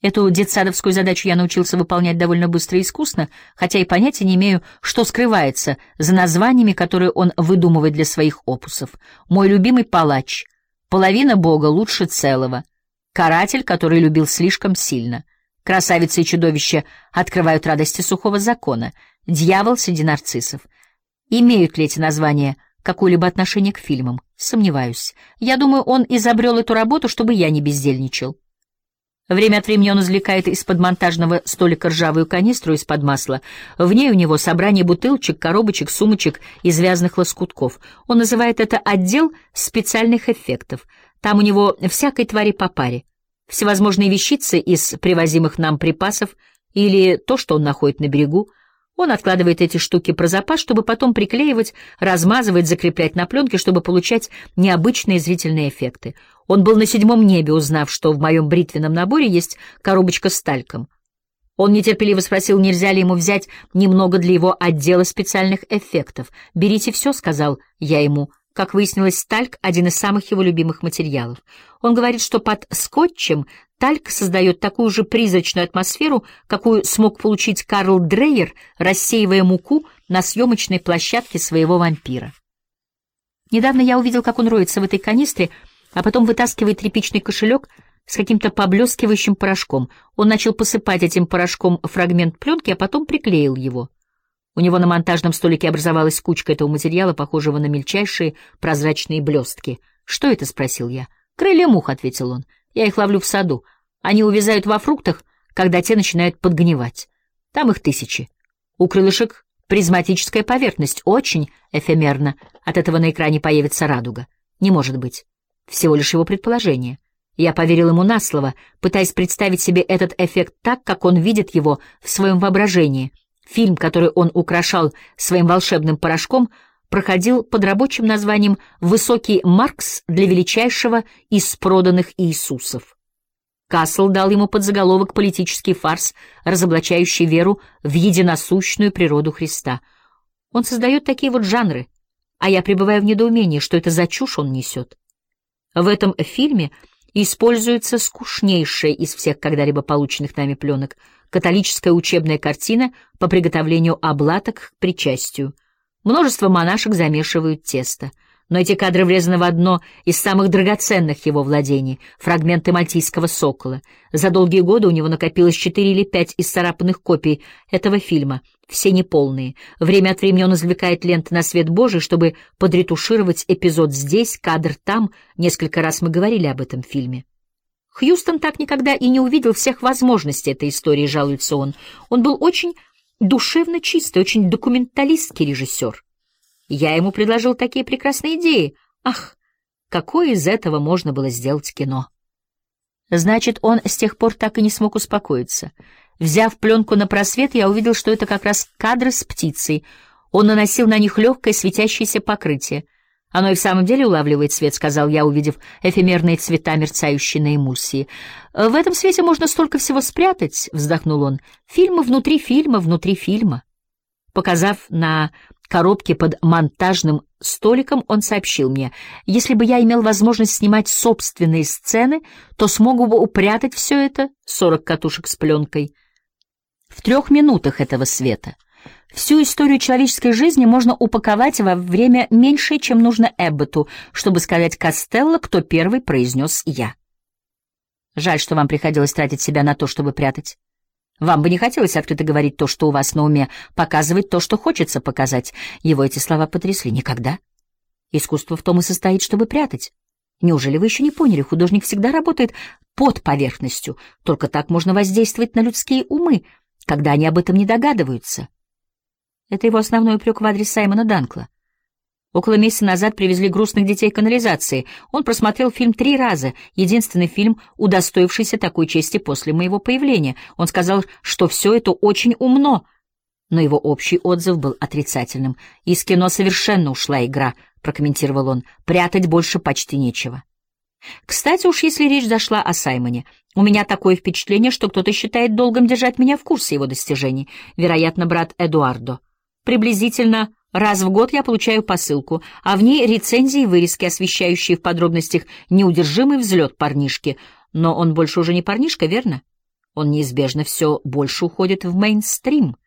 Эту детсадовскую задачу я научился выполнять довольно быстро и искусно, хотя и понятия не имею, что скрывается за названиями, которые он выдумывает для своих опусов. Мой любимый палач, половина бога лучше целого, каратель, который любил слишком сильно, красавица и чудовище открывают радости сухого закона, дьявол среди нарциссов. Имеют ли эти названия какое-либо отношение к фильмам? Сомневаюсь. Я думаю, он изобрел эту работу, чтобы я не бездельничал. Время от времени он извлекает из-под монтажного столика ржавую канистру из-под масла. В ней у него собрание бутылочек, коробочек, сумочек из вязаных лоскутков. Он называет это «отдел специальных эффектов». Там у него всякой твари по паре. Всевозможные вещицы из привозимых нам припасов или то, что он находит на берегу. Он откладывает эти штуки про запас, чтобы потом приклеивать, размазывать, закреплять на пленке, чтобы получать необычные зрительные эффекты. Он был на 7-м небе, узнав, что в моем бритвенном наборе есть коробочка с тальком. Он нетерпеливо спросил, нельзя ли ему взять немного для его отдела специальных эффектов. «Берите все», — сказал я ему. Как выяснилось, тальк — один из самых его любимых материалов. Он говорит, что под скотчем тальк создает такую же призрачную атмосферу, какую смог получить Карл Дрейер, рассеивая муку на съемочной площадке своего вампира. Недавно я увидел, как он роется в этой канистре, а потом вытаскивает тряпичный кошелек с каким-то поблескивающим порошком. Он начал посыпать этим порошком фрагмент пленки, а потом приклеил его. У него на монтажном столике образовалась кучка этого материала, похожего на мельчайшие прозрачные блестки. «Что это?» — спросил я. «Крылья мух», — ответил он. «Я их ловлю в саду. Они увязают во фруктах, когда те начинают подгнивать. Там их тысячи. У крылышек призматическая поверхность, очень эфемерна. От этого на экране появится радуга. Не может быть. Всего лишь его предположение». Я поверил ему на слово, пытаясь представить себе этот эффект так, как он видит его в своем воображении. Фильм, который он украшал своим волшебным порошком, проходил под рабочим названием «Высокий Маркс для величайшего из проданных Иисусов». Кассел дал ему подзаголовок «Политический фарс, разоблачающий веру в единосущную природу Христа». Он создает такие вот жанры, а я пребываю в недоумении, что это за чушь он несет. В этом фильме используется скучнейшая из всех когда-либо полученных нами пленок — католическая учебная картина по приготовлению облаток к причастию. Множество монашек замешивают тесто, но эти кадры врезаны в одно из самых драгоценных его владений — фрагменты мальтийского сокола. За долгие годы у него накопилось 4 или 5 исцарапанных копий этого фильма, все неполные. Время от времени он извлекает ленты на свет Божий, чтобы подретушировать эпизод здесь, кадр там. Несколько раз мы говорили об этом фильме. Хьюстон так никогда и не увидел всех возможностей этой истории, жалуется он. Он был очень душевно чистый, очень документалистский режиссер. Я ему предложил такие прекрасные идеи. Ах, какое из этого можно было сделать кино? Значит, он с тех пор так и не смог успокоиться. Взяв пленку на просвет, я увидел, что это как раз кадры с птицей. Он наносил на них легкое светящееся покрытие. «Оно и в самом деле улавливает свет», — сказал я, увидев эфемерные цвета, мерцающие на эмульсии. «В этом свете можно столько всего спрятать», — вздохнул он. «Фильмы внутри фильма, внутри фильма». Показав на коробке под монтажным столиком, он сообщил мне: «Если бы я имел возможность снимать собственные сцены, то смог бы упрятать все это, 40 катушек с пленкой, в 3 минутах этого света. Всю историю человеческой жизни можно упаковать во время меньшее, чем нужно Эбботу, чтобы сказать Костелло, кто первый произнес «я». Жаль, что вам приходилось тратить себя на то, чтобы прятать. Вам бы не хотелось открыто говорить то, что у вас на уме, показывать то, что хочется показать». Его эти слова потрясли. «Никогда. Искусство в том и состоит, чтобы прятать. Неужели вы еще не поняли? Художник всегда работает под поверхностью. Только так можно воздействовать на людские умы, когда они об этом не догадываются». Это его основной упрек в адрес Саймона Данкла. Около месяца назад привезли грустных детей к канализации. Он просмотрел фильм 3 раза, единственный фильм, удостоившийся такой чести после моего появления. Он сказал, что все это очень умно, но его общий отзыв был отрицательным. «Из кино совершенно ушла игра», — прокомментировал он. «Прятать больше почти нечего». Кстати, уж если речь зашла о Саймоне, у меня такое впечатление, что кто-то считает долгом держать меня в курсе его достижений. Вероятно, брат Эдуардо. Приблизительно раз в год я получаю посылку, а в ней рецензии и вырезки, освещающие в подробностях неудержимый взлет парнишки. Но он больше уже не парнишка, верно? он неизбежно все больше уходит в мейнстрим.